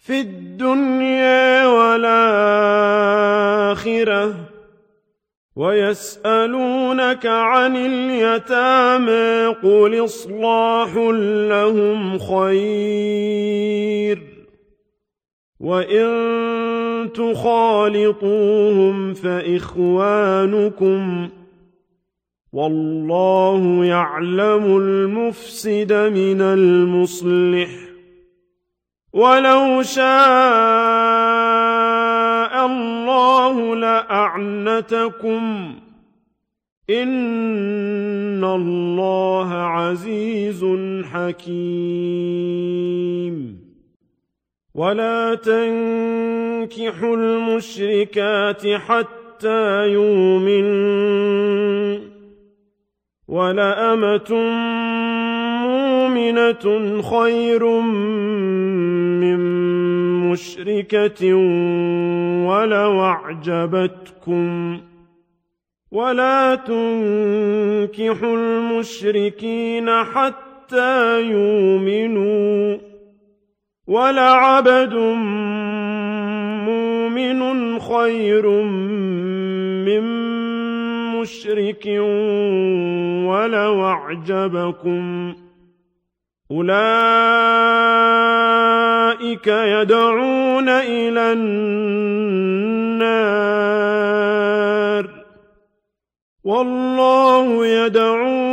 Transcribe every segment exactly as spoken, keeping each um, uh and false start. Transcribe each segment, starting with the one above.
في الدنيا والآخرة ويسألونك عن اليتامى قل إصلاح لهم خير وإن تخالطوهم فإخوانكم والله يعلم المفسد من المصلح ولو شاء الله لأعنتكم إن الله عزيز حكيم ولا تنكحوا المشركات حتى يؤمنوا ولأمة مؤمنة خير من مشركة ولو أعجبتكم ولا تنكحوا المشركين حتى يؤمنوا ولعبد مؤمن خير من مشرك ولو أعجبكم أولئك يدعون إلى النار والله يدعو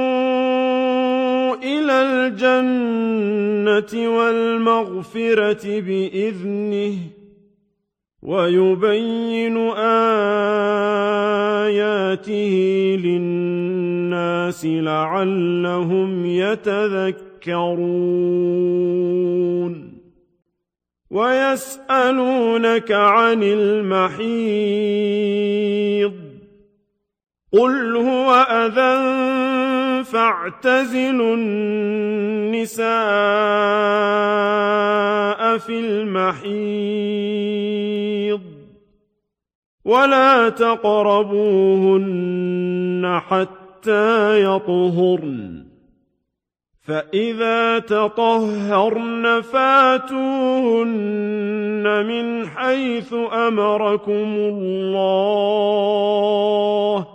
إلى الجنة والمغفرة بإذنه ويبين آياته للناس لعلهم يتذكرون ويسألونك عن المحيض قل هو أذى فاعتزلوا النساء في المحيض ولا تقربوهن حتى يطهرن فإذا تطهرن فاتوهن من حيث أمركم الله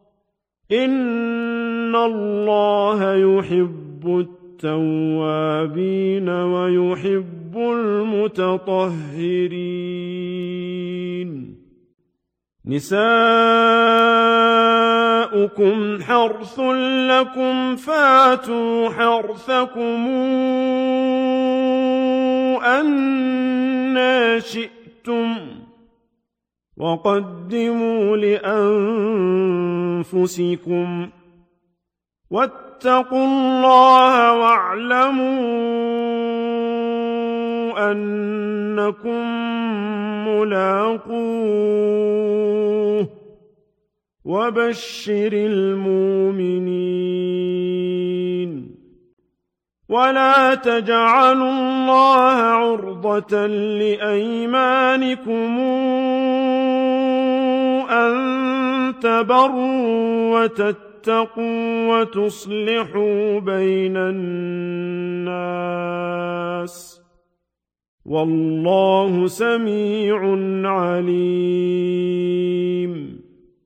إن الله يحب التوابين ويحب المتطهرين نساؤكم حرث لكم فاتوا حرثكم أنى شئتم وقدموا لأنفسكم واتقوا الله واعلموا أنكم ملاقوه وبشر المؤمنين ولا تجعلوا الله عرضة لأيمانكم أن تبروا وتتقوا وتصلحوا بين الناس والله سميع عليم